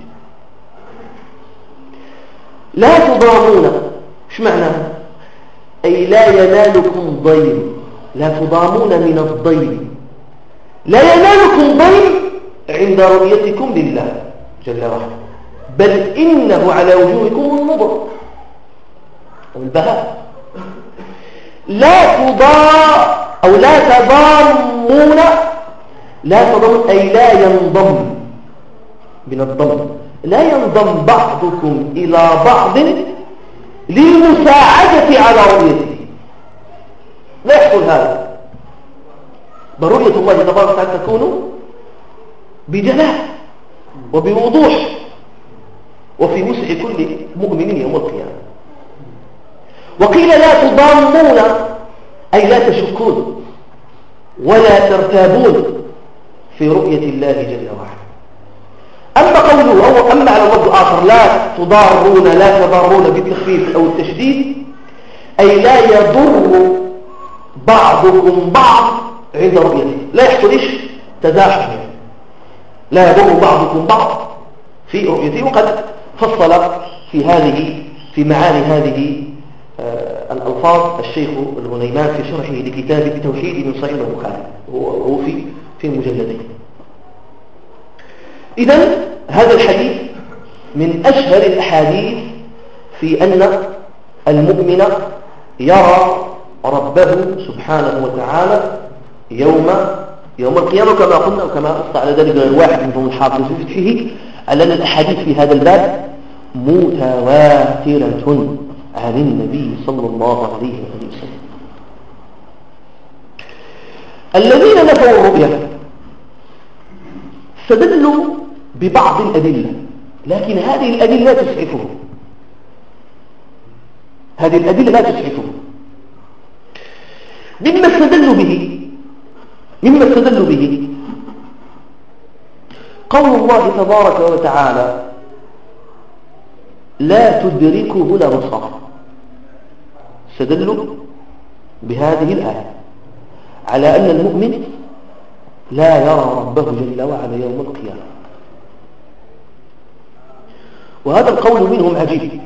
لا تضامون ايش معناها؟ أي لا ينالكم ضير، لا تضامون من الضير، لا ينالكم ضير عند رؤيتكم لله جل وعلا، بل إنه على وجوهكم النظر والبهاء. لا تضا أو لا تضامون، لا تضم أي لا ينضم من الضم، لا ينضم بعضكم إلى بعض للمساعدة على رؤيته، لا يحصل هذا. بل رؤية الله تبارك وتعالى تكون بجلال وبوضوح وفي وسع كل مؤمن يوم القيامة. وقيل لا تضامون أي لا تشكون ولا ترتابون في رؤية الله جل وعلا. أما قوله أو أما على الوجه الآخر لا تضارون، لا تضارون بالتخفيف أو التشديد، أي لا يضر بعضكم بعض عند رؤيته، لا يحصل إيش تزاحم، لا يضر بعضكم بعض في رؤيته. وقد فصل في هذه في معاني هذه آه الألفاظ الشيخ الغنيمان في شرحه لكتاب التوحيد من صحيح البخاري، وهو في في مجلدين. إذن هذا الحديث من أشهر الأحاديث في أن المؤمن يرى ربه سبحانه وتعالى يوم يوم القيامة، كما قلنا وكما أصط على ذلك غير واحد منهم الحافظ في فتحه، على أن الأحاديث في هذا الباب متواترة عن النبي صلى الله عليه وسلم. الذين نفوا الرؤيا استدلوا ببعض الأدلة، لكن هذه الأدلة لا تسعفهم، هذه الأدلة لا تسعفهم. مما استدلوا به مما استدلوا به قول الله تبارك وتعالى لا تدركه الأبصار. استدلوا بهذه الآية على أن المؤمن لا يرى ربه جل وعلا يوم القيامة. وهذا القول منهم عجيب،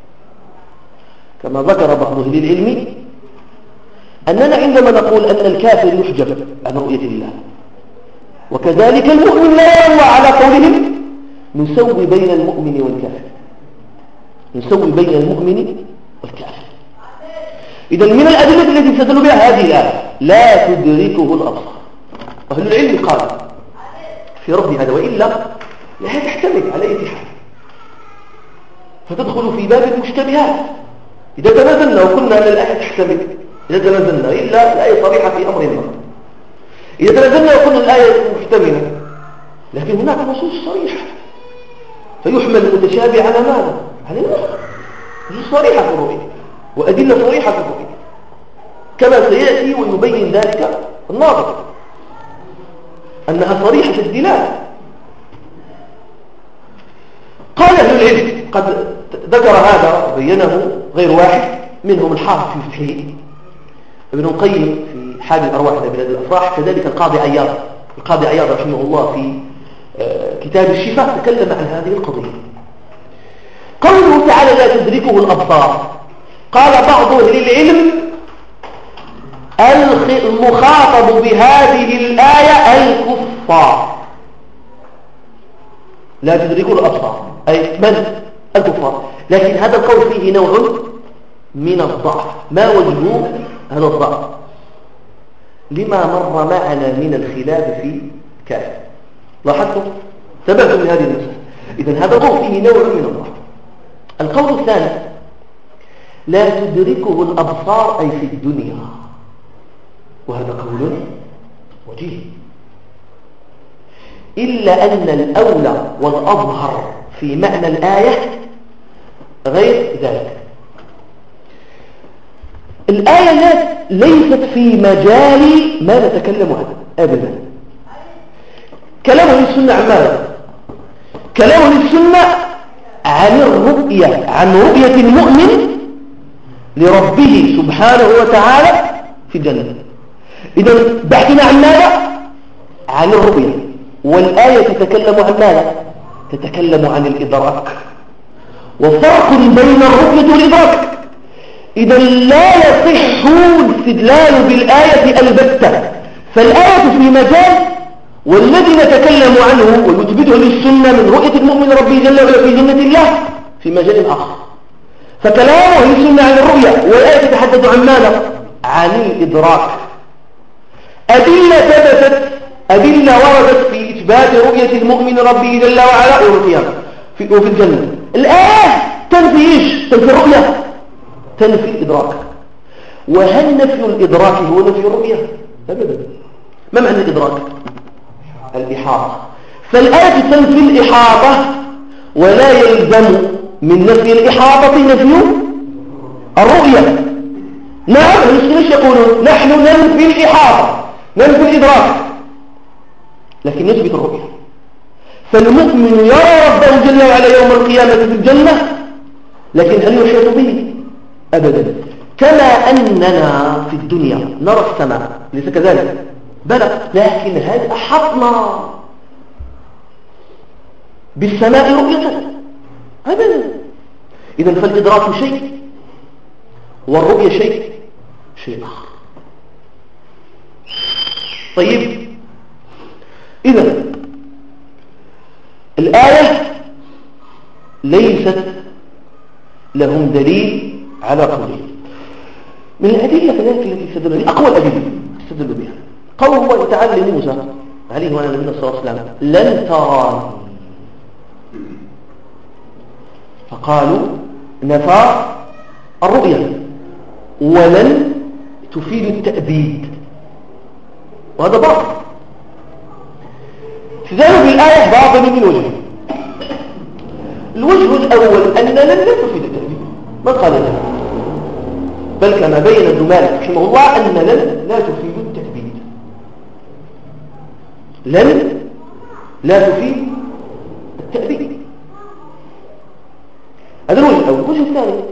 كما ذكر بعض أهل العلم أننا عندما نقول أن الكافر يحجب عن رؤية الله، وكذلك المؤمن لا يرى على قولهم، نسوي بين المؤمن والكافر، نسوي بين المؤمن والكافر. إذن من الأدلة التي استدلوا بها هذه الآية لا تدركه الأبصار. أهل العلم قال في رد هذا وإلا لا تحتمل على أي حال، فتدخل في باب المشتبهات. إذا تنازلنا وقلنا أن الآية تحتمل، إذا تنازلنا إلا الآية صريحة في أمر ما، إذا تنازلنا وقلنا الآية محتملة، لكن هناك نصوص صريحة، فيحمل المتشابه على ماذا؟ على النص، نصوص صريحة في الرؤية وأدلة صريحة في الرؤية، كما سيأتي ويبين ذلك الناظر أنها صريحة الدلالة. قال أهل العلم قد ذكر هذا وبينه غير واحد منهم الحافظ في فتحه، ابن القيم في حال الأرواح إلى بلاد الأفراح، كذلك القاضي عياض القاضي عياض رحمه الله في كتاب الشفاء تكلم عن هذه القضية. قوله تعالى لا تدركه الأبصار، قال بعض أهل العلم المخاطب بهذه الآية الكفار، لا تدركه الأبصار أي من؟ الكفار. لكن هذا القول فيه نوع من الضعف. ما وجه هذا الضعف؟ لما مر معنا من الخلاف في كافر. لاحظتم؟ تبعتم لهذه المسألة. إذن هذا القول فيه نوع من الضعف. القول الثاني لا تدركه الأبصار أي في الدنيا، وهذا قول وجيه. إلا أن الأولى والأظهر في معنى الآية غير ذلك. الآية ليست في مجال ما نتكلم عنه أبدا. كلام السنة عن ماذا؟ كلام السنة عن الرؤية، عن رؤية المؤمن لربه سبحانه وتعالى في الجنة. إذن بحثنا عن ماذا؟ عن الرؤية. والآية تتكلم عن ماذا؟ تتكلم عن الإدراك، وفرق بين الرؤية والإدراك. إذا لا يصح الاستدلال بالآية البتة، فالآية في مجال، والذي نتكلم عنه ويثبته للسنة من رؤية المؤمن ربه جل وعلا في جنة الله في مجال آخر. فكلامه للسنة عن الرؤية، والآية تتحدث عن ماذا؟ عن الإدراك. أدلة ثبتت، أدلة وردت في إثبات رؤية المؤمن ربه جل وعلا يوم القيامة وفي الجنة. الآية تنفي إيش؟ تنفي الرؤية، تنفي الإدراك. وهل نفي الإدراك هو نفي الرؤية؟ أبدا. ما معنى الإدراك؟ الإحاطة. فالآية تنفي الإحاطة، ولا يلزم من نفي الإحاطة نفي الرؤية. نعم، المسلمين يقولون نحن ننفي الإحاطة، ننفي الإدراك، لكن نثبت الرؤية. فالمؤمن يرى ربه جل وعلا يوم القيامة في الجنة، لكن هل يحيط به؟ أبدا. كما أننا في الدنيا نرى السماء، ليس كذلك؟ بلى، لكن هل أحطنا بالسماء رؤية؟ أبدا. إذن فالإدراك شيء والرؤية شيء شيء آخر. طيب، إذن الآية ليست لهم دليل على قوله. من الأدلة كذلك التي استدلوا بها، أقوى الأدلة استدلوا بها قول الله تعالى لموسى عليه وعلى نبينا صلى الله عليه وسلم: لن تراني. فقالوا نفى الرؤية، ولن تفيد التأبيد، وهذا باطل. استدلوا بالآية باطل من وجه. الوجه الأول أن لن لا تفيد التأبيد، من قال ذلك؟ بل كما بين ابن مالك رحمه الله أن لن لا تفيد التأبيد. لن لا تفيد التأبيد، هذا الوجه الأول. الوجه الثاني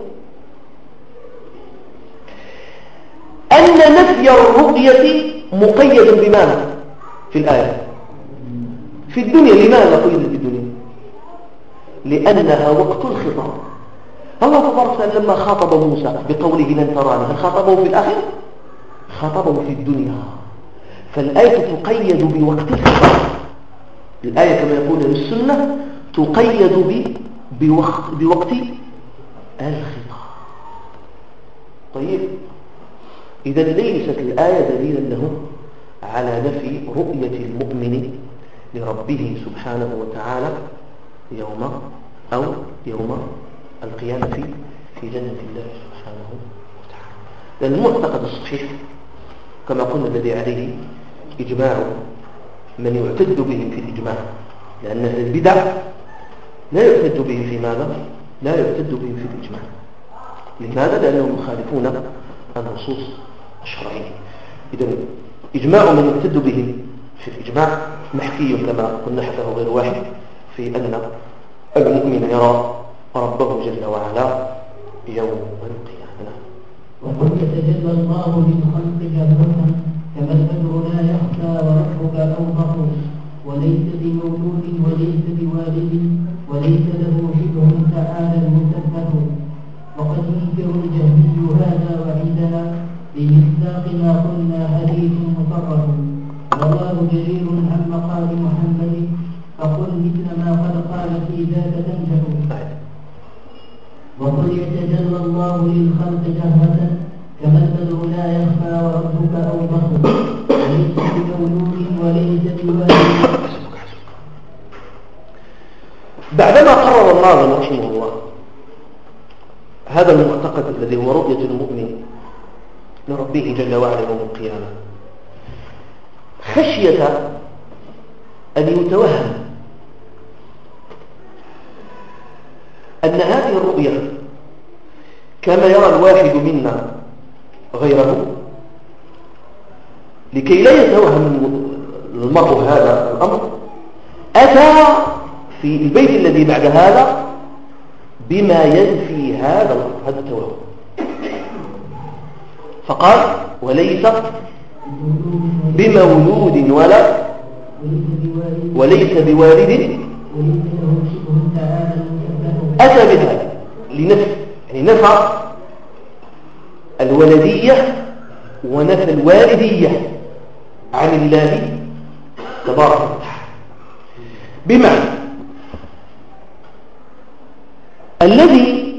أن نفي الرؤية مقيد بماذا في الآية؟ في الدنيا. لماذا قيدت في الدنيا؟ لأنها وقت الخطاب. الله تبارك وتعالى لما خاطب موسى بقوله لن تراني، هل خاطبه في الآخرة؟ خاطبه في الدنيا. فالآية تقيد بوقت الخطاب. الآية كما يقول السنة تقيد بوقت, بوقت الخطاب. طيب، إذا ليست الآية دليلا له على نفي رؤية المؤمن لربه سبحانه وتعالى يوم أو يوم القيامة في في جنة الله سبحانه وتعالى. لأن المعتقد الصحيح كما قلنا الذي عليه إجماع من يعتد بهم في الإجماع، لأن أهل البدع لا يعتد بهم في ماذا؟ لا يعتد بهم في الإجماع. لماذا؟ لأنهم يخالفون النصوص الشرعية. إذا إجماع من يعتد به في الإجماع محكي كما قلنا حكاه غير واحد في أن المؤمن يرى ربه جل وعلا يوم القيامة. وقد يتجلى الله للخلق جهرة كما البدر لا يخفى وربك أوضح، وليس بمولود وليس بوالد وليس له شبه تعالى المسبح. وقد ينكر الجهمي هذا وعندنا بمصداق ما قلنا حديث مصرح. رواه جرير عن مقال محمد فقل مثل ما قد قال في ذاك تنجح. وقل يتجلى الله للخلق جهرة كما البدر لا يخفى وربك أوضح، وليس بمولود وليس بوالد. بعدما قرر الناظم رحمه الله هذا المعتقد الذي هو رؤية المؤمن لربه جل وعلا يوم القيامة، خشية أن يتوهم أن هذه الرؤية كما يرى الواحد منا غيره، لكي لا يتوهم المرء هذا الأمر أتى في البيت الذي بعد هذا بما ينفي هذا هذا التوهم، فقال وليس بمولود ولا وليس بوالد، أتى بهذا لنفي، يعني نفى الولدية ونفى الوالدية عن الله تبارك وتعالى، بمعنى الذي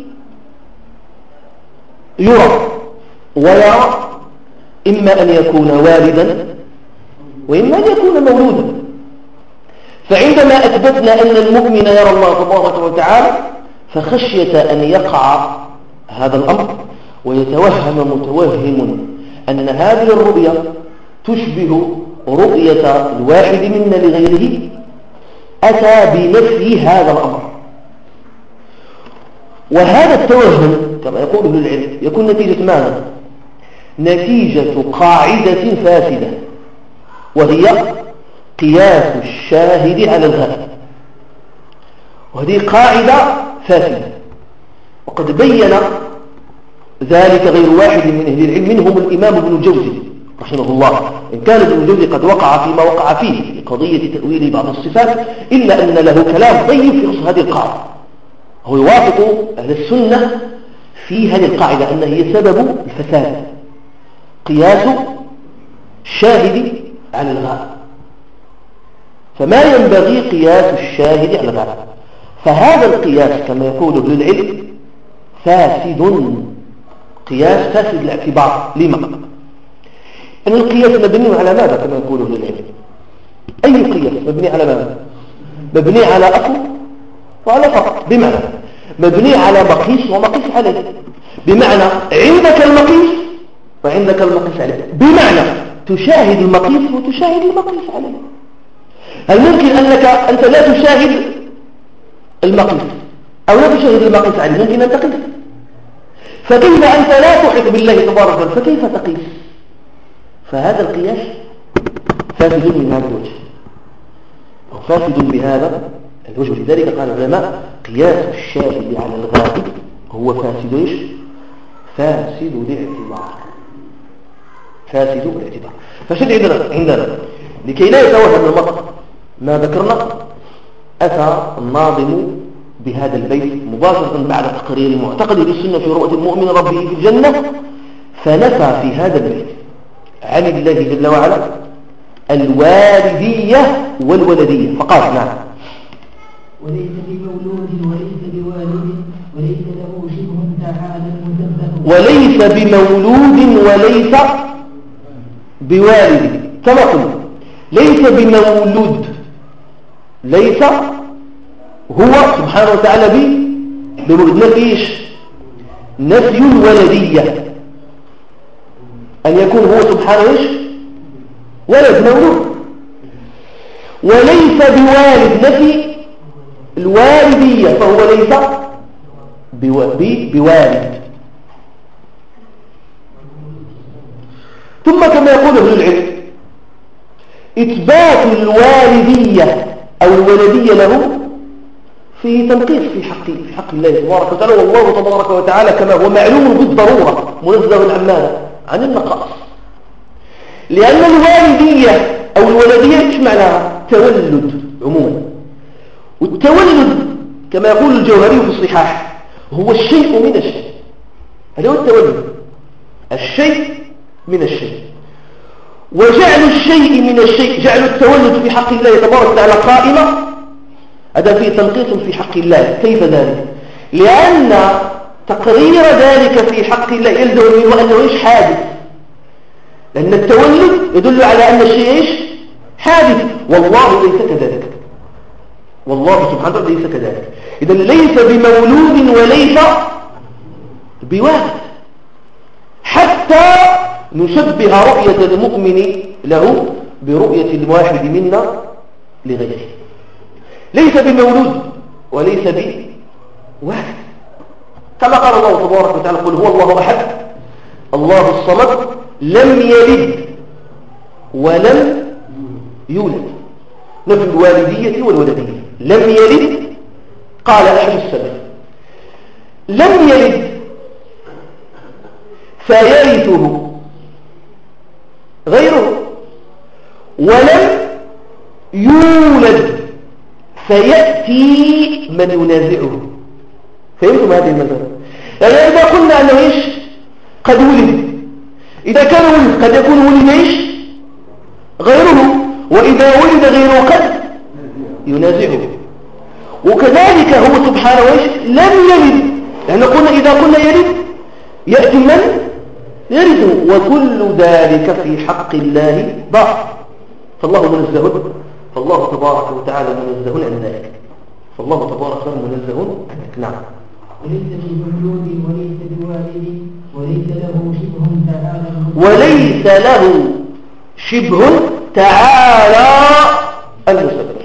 يرى ويرى إما أن يكون والدا وإما أن يكون مولودا. فعندما أثبتنا أن المؤمن يرى الله تبارك وتعالى فخشية أن يقع هذا الأمر ويتوهم متوهم أن هذه الرؤية تشبه رؤية الواحد منا لغيره، أتى بنفي هذا الأمر. وهذا التوهم كما يقول أهل العلم يكون نتيجة ماذا؟ نتيجة قاعدة فاسدة، وهي قياس الشاهد على الغائب، وهذه قاعدة فاسدة، وقد بين ذلك غير واحد من أهل العلم، منهم الإمام ابن الجوزي رحمه الله، إن كان ابن الجوزي قد وقع فيما وقع فيه في قضية تأويل بعض الصفات، إلا أن له كلام طيب في نص هذه القاعدة. هو يوافق أهل السنة في هذه القاعدة أن هي سبب الفساد، قياس الشاهد على الغائب، فما ينبغي قياس الشاهد على الغائب. فهذا القياس كما يقول أهل العلم فاسد، قياس فاسد الاعتبار. لما؟ أن القياس مبني على ماذا كما يقول أهل العلم؟ أي قياس مبني على ماذا؟ مبني على أصل وعلى فرق، بمعنى مبني على مقيس ومقيس عليه، بمعنى عندك المقيس وعندك المقيس عليه، بمعنى تشاهد المقيس وتشاهد المقيس عليه. هل ممكن أنك أنت لا تشاهد المقيس أو لا تشاهد المقيس عليه؟ ممكن أن تقيس، فكيف أنت لا تحيط بالله تبارك وتعالى فكيف تقيس؟ فهذا القياس فاسد من هذا الوجه، أو فاسد بهذا الوجه. لذلك قال العلماء قياس الشاهد على الغائب هو فاسد ايش؟ فاسد الاعتبار، فاسد الاعتبار. فشد عندنا عندنا لكي لا يتوهم المرء ما ذكرنا، أتى الناظم بهذا البيت مباشرة بعد تقرير المعتقد بالسنة في رؤية المؤمن ربه في الجنة، فنفى في هذا البيت عن الله جل وعلا الوالدية والولدية، فقال نعم وليس بمولود وليس بوالد وليس له شبه تعالى المسبح، وليس بمولود وليس بوالد، كما قلنا ليس بمولود، ليس هو سبحانه وتعالى بمولود، نفي ايش؟ نفي الولدية، أن يكون هو سبحانه ايش؟ ولد مولود. وليس بوالد، نفي الوالدية، فهو ليس بوالد. ثم كما يقول أهل العلم إثبات الوالدية أو الولدية له فيه تنقيص في حق في حق الله تبارك وتعالى، والله تبارك وتعالى كما هو معلوم بالضرورة منزه عن ماذا؟ عن النقائص. لأن الوالدية أو الولدية ايش معناها؟ تولد عموما، والتولد كما يقول الجوهري في الصحاح هو الشيء من الشيء، هذا هو التولد، الشيء من الشيء. وجعل الشيء من الشيء، جعل التولد في حق الله تبارك وتعالى قائمة، هذا فيه تنقيص في حق الله. كيف ذلك؟ لأن تقرير ذلك في حق الله يلزم منه أنه إيش؟ حادث، لأن التولد يدل على أن الشيء إيش؟ حادث، والله ليس كذلك، والله سبحانه وتعالى ليس كذلك. إذن ليس بمولود وليس بوالد، حتى نشبه رؤية المؤمن له برؤية الواحد منا لغيره، ليس بمولود وليس بواحد، كما قال الله تبارك وتعالى قل هو الله أحد الله الصمد لم يلد ولم يولد، نفي الوالدية والولدية. لم يلد قال أحد السلف لم يلد فيرثه غيره، ولم يولد فيأتي من ينازعه. فهمتم هذه المسألة؟ يعني إذا قلنا أنه إيش قد ولد، إذا كان ولد قد يكون ولد إيش غيره، وإذا ولد غيره قد ينازعه. وكذلك هو سبحانه إيش لم يلد، لأن قلنا إذا قلنا يلد يأتي من يرثه، وكل ذلك في حق الله باطل، فالله منزه، فالله تبارك وتعالى منزه عن ذلك، فالله تبارك وتعالى منزه عنك. نعم. وليس بمولود وليس بوالد وليس له شبه تعالى وليس له شبه تعالى المسبح،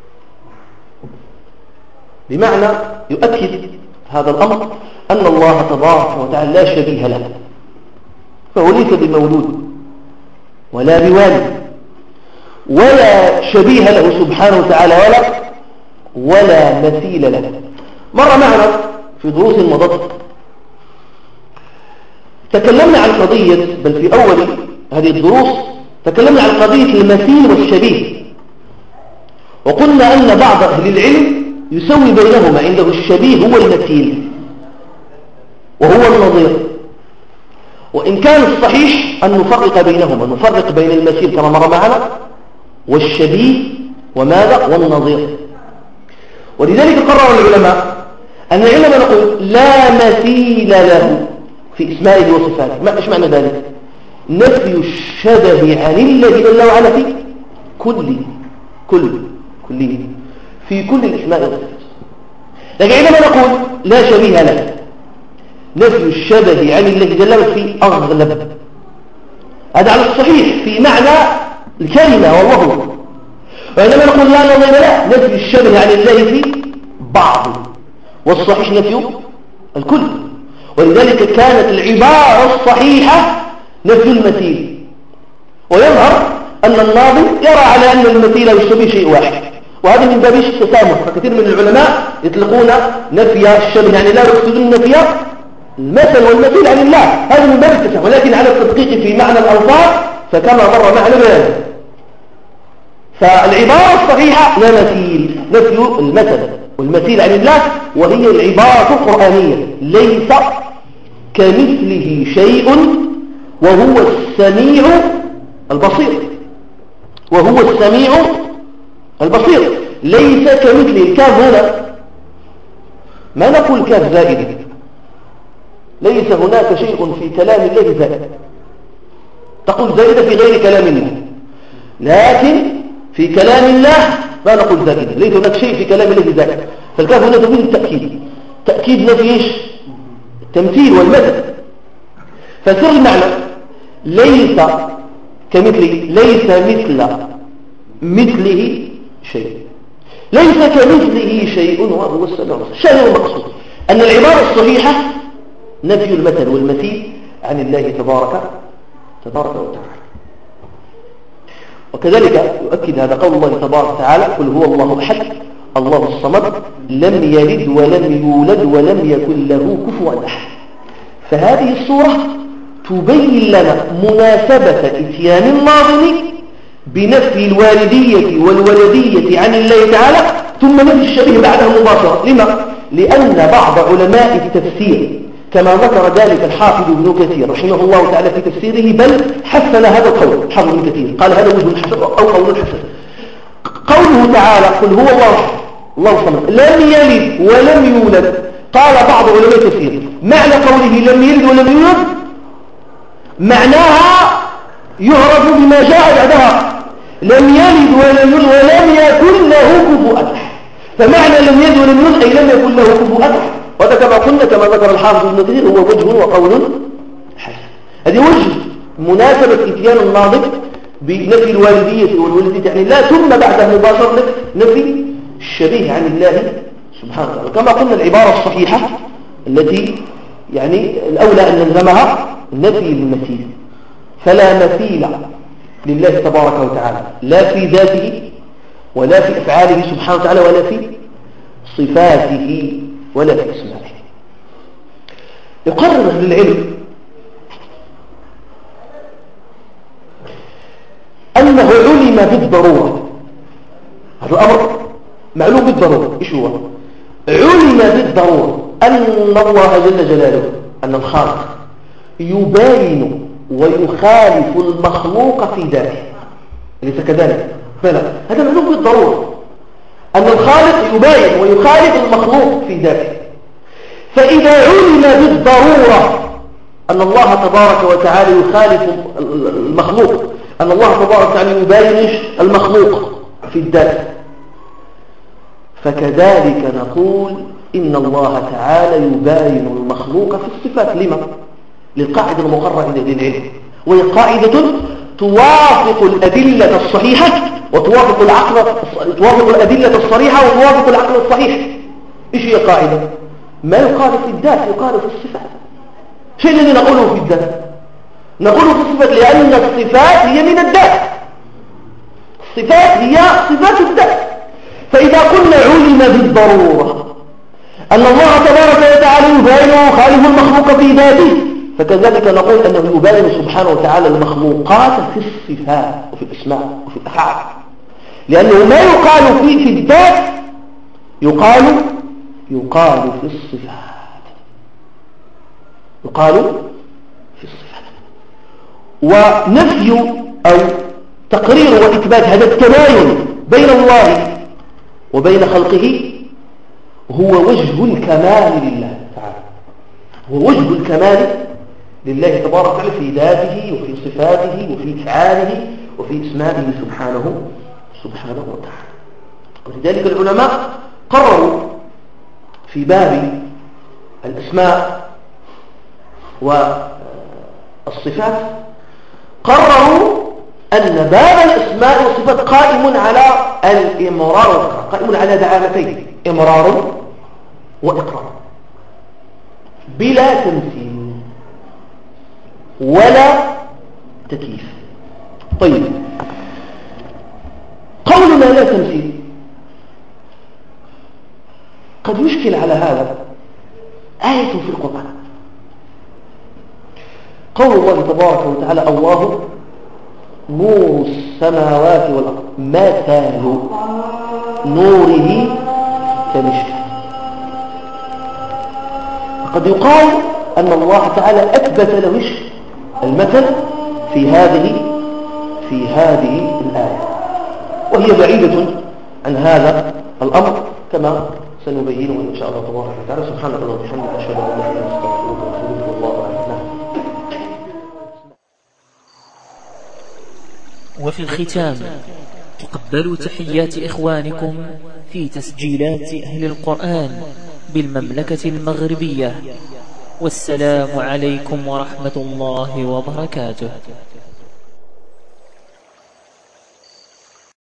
بمعنى يؤكد هذا الأمر أن الله تبارك وتعالى لا شبيه له، فهو ليس بمولود ولا بوالد ولا شبيه له سبحانه وتعالى ولا ولا مثيل له. مر معنا في دروس مضت تكلمنا عن قضية، بل في أول هذه الدروس تكلمنا عن قضية المثيل والشبيه، وقلنا أن بعض أهل العلم يسوي بينهما، عنده الشبيه هو المثيل وهو النظير، وإن كان الصحيح أن نفرق بينهما، نفرق بين المثيل كما مر معنا والشبيه وماذا والنظير. ولذلك قرر العلماء أن العلماء نقول لا مثيل له في اسمائه وصفاته. ما إيش معنى ذلك؟ نفي الشبه عن الله جل وعلا في كل كل كله في كل الاسماء والصفات. لكن عندما نقول لا شبيه له نفي الشبه عن الله جل وعلا في أغلب، هذا على الصحيح في معنى الكلمة والله. وعندما نقول لا نظير له نفي الشبه عن الله في بعض، والصحيح نفي الكل. ولذلك كانت العبارة الصحيحة نفي المثيل، ويظهر أن الناظم يرى على أن المثيل يشبه شيء واحد، وهذا من باب التسامح. فكثير من العلماء يطلقون نفي الشبه عن الله ويقصدون نفي المثل والمثيل عن الله، هذا من باب التسامح. ولكن على التدقيق في معنى الألفاظ فكما مر معنا بيان، فالعبارة الصحيحة لا مثيل، نفي المثل والمثيل عن الله، وهي العبارة القرآنية ليس كمثله شيء وهو السميع البصير، وهو السميع البصير ليس كمثله. الكاف هنا ما نقول كاف زائد، ليس هناك شيء في كلام الله زائد، تقول زائدة في غير كلام الله، لكن في كلام الله ما نقول زائدة، ليس هناك شيء في كلام الله زائد. فالكاف هنا تفيد التأكيد، تأكيد نفي ايش؟ التمثيل والمثل. فسر المعنى ليس كمثله، ليس مثل مثله شيء، ليس كمثله شيء وهو السميع البصير. شيء المقصود أن العبارة الصحيحة نفي المثل والمثيل عن الله تبارك تبارك وتعالى. وكذلك يؤكد هذا قول الله تبارك وتعالى قل هو الله أحد الله الصمد لم يلد ولم يولد ولم يكن له كفوا أحد. فهذه الصورة تبين لنا مناسبة اتيان الناظم بنفي الوالدية والولدية عن الله تعالى ثم نفي الشبيه بعده مباشرة. لما؟ لأن بعض علماء التفسير كما ذكر ذلك الحافظ ابن كثير رحمه الله تعالى في تفسيره، بل حسن هذا القول الحافظ ابن كثير، قال هذا وجه حسن أو قول حسن. قوله تعالى قل هو الله الله الصمد لم يلد ولم يولد، قال بعض علماء التفسير معنى قوله لم يلد ولم يولد معناها يعرف بما جاء بعدها، لم يلد ولم يولد ولم يكن له كفوا أحد. فمعنى لم يلد ولم يولد أي لم يكن له كفوا أحد، وهذا كما قلنا كما ذكر الحافظ ابن كثير هو وجه وقول حسن. هذه وجه مناسبة اتيان الناظم بنفي الوالدية والولدية، يعني لا ثم بعد مباشرة نفي الشبيه عن الله سبحانه وتعالى. كما قلنا العبارة الصحيحة التي يعني الأولى أن نلزمها نفي المثيل، فلا مثيل لله تبارك وتعالى لا في ذاته ولا في أفعاله سبحانه وتعالى ولا في صفاته ولا في اسمائه. يقرر أهل العلم أنه علم بالضرورة، هذا الأمر معلوم بالضرورة. إيش هو؟ علم بالضرورة أن الله جل جلاله، أن الخالق يباين ويخالف المخلوق في ذاته، ليس كذلك؟ بلى، هذا معلوم بالضرورة أن الخالق يباين ويخالف المخلوق في ذاته. فإذا علم بالضرورة أن الله تبارك وتعالى يخالف المخلوق، أن الله تبارك وتعالى يباين المخلوق في الذات، فكذلك نقول إن الله تعالى يباين المخلوق في الصفات. لما؟ للقاعدة المقررة عند أهل العلم، وهي قاعدة توافق الأدلة الصحيحة وتوافق العقل، توافق الأدلة الصريحة وتوافق العقل الصحيح. إيش هي قاعدة؟ ما يقال في الذات يقال في الصفات. شيء الذي نقوله في الذات نقوله في الصفات، لأن الصفات هي من الذات، الصفات هي صفات الذات. فإذا قلنا علم بالضرورة أن الله تبارك وتعالى يباين ويخالف المخلوق في ذاته، فكذلك نقول أنه يباين سبحانه وتعالى المخلوقات في الصفات وفي الأسماء وفي الأفعال، لأنه ما يقال فيه في الذات يقال يقال في الصفات، يقال في الصفات. ونفي أو تقرير وإثبات هذا التباين بين الله وبين خلقه هو وجه الكمال لله تعالى، هو وجه الكمال لله تبارك وتعالى في ذاته وفي صفاته وفي أفعاله وفي اسمائه سبحانه سبحانه وتعالى. ولذلك العلماء قرروا في باب الأسماء والصفات، قرروا أن باب الأسماء والصفات قائم على الإمرار، قائم على دعامتين، إمرار وإقرار، بلا تمثيل ولا تكييف. طيب، قولنا لا تمثيل قد يشكل على هذا آية في القرآن، قول الله تبارك وتعالى الله نور السماوات والأرض مثل نوره كمشكاة. قد يقال أن الله تعالى أثبت له المثل في هذه في هذه الآية، وهي بعيدة عن هذا الأمر كما سنبينه إن شاء الله تبارك وتعالى. سبحانك اللهم وبحمدك أشهد أن لا إله إلا أنت أستغفرك وأتوب إليك والله أعلم. وفي الختام تقبلوا تحيات إخوانكم في تسجيلات أهل القرآن بالمملكة المغربية، والسلام عليكم ورحمة الله وبركاته.